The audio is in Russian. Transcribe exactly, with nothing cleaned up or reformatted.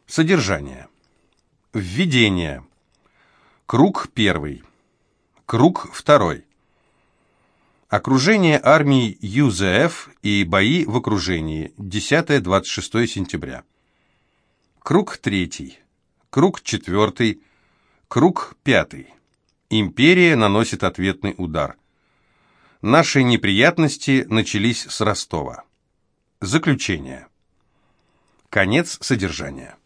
Содержание. Введение. Круг первый. Круг второй. Окружение армий ю зэ эф и бои в окружении. десятое-двадцать шестое сентября. Круг третий. Круг четвертый. Круг пятый. Империя наносит ответный удар. Наши неприятности начались с Ростова. Заключение. Конец содержания.